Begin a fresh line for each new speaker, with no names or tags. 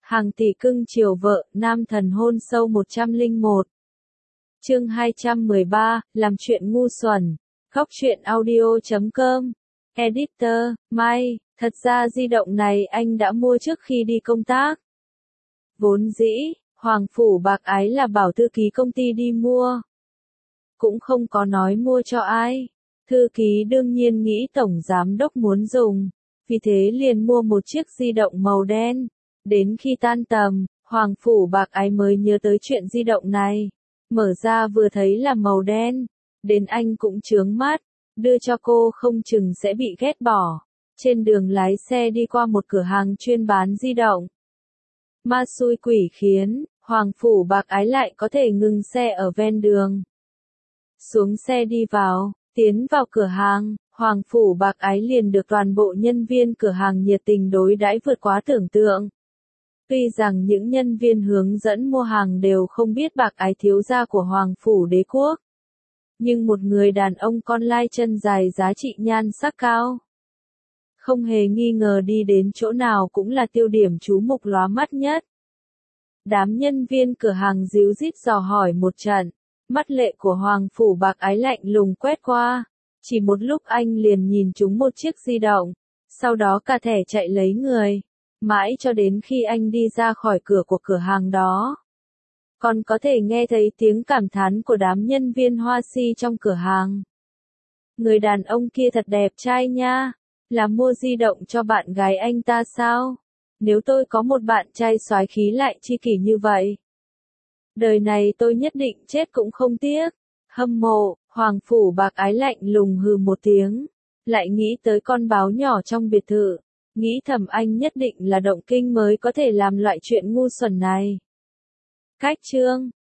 Hàng tỷ cưng chiều vợ, nam thần hôn sâu 101. Chương 213, làm chuyện ngu xuẩn. Góc truyện audio.com. Editor, Mai, thật ra di động này anh đã mua trước khi đi công tác. Vốn dĩ, Hoàng Phủ Bạc Ái là bảo thư ký công ty đi mua. Cũng không có nói mua cho ai. Thư ký đương nhiên nghĩ tổng giám đốc muốn dùng, vì thế liền mua một chiếc di động màu đen. Đến khi tan tầm, Hoàng Phủ Bạc Ái mới nhớ tới chuyện di động này. Mở ra vừa thấy là màu đen. Đến anh cũng chướng mắt, đưa cho cô không chừng sẽ bị ghét bỏ. Trên đường lái xe đi qua một cửa hàng chuyên bán di động. Ma xui quỷ khiến, Hoàng Phủ Bạc Ái lại có thể ngừng xe ở ven đường. Xuống xe đi vào, tiến vào cửa hàng, Hoàng Phủ Bạc Ái liền được toàn bộ nhân viên cửa hàng nhiệt tình đối đãi vượt quá tưởng tượng. Tuy rằng những nhân viên hướng dẫn mua hàng đều không biết Bạc Ái thiếu gia của Hoàng Phủ Đế Quốc. Nhưng một người đàn ông con lai chân dài giá trị nhan sắc cao. Không hề nghi ngờ đi đến chỗ nào cũng là tiêu điểm chú mục lóa mắt nhất. Đám nhân viên cửa hàng díu dít dò hỏi một trận. Mắt lệ của Hoàng Phủ Bạc Ái lạnh lùng quét qua. Chỉ một lúc anh liền nhìn trúng một chiếc di động. Sau đó cả thẻ chạy lấy người. Mãi cho đến khi anh đi ra khỏi cửa của cửa hàng đó. Còn có thể nghe thấy tiếng cảm thán của đám nhân viên hoa si trong cửa hàng. Người đàn ông kia thật đẹp trai nha. Là mua di động cho bạn gái anh ta sao? Nếu tôi có một bạn trai soái khí lại chi kỷ như vậy. Đời này tôi nhất định chết cũng không tiếc. Hâm mộ, Hoàng Phủ Bạc Ái lạnh lùng hừ một tiếng. Lại nghĩ tới con báo nhỏ trong biệt thự. Nghĩ thầm anh nhất định là động kinh mới có thể làm loại chuyện ngu xuẩn này. Cách chương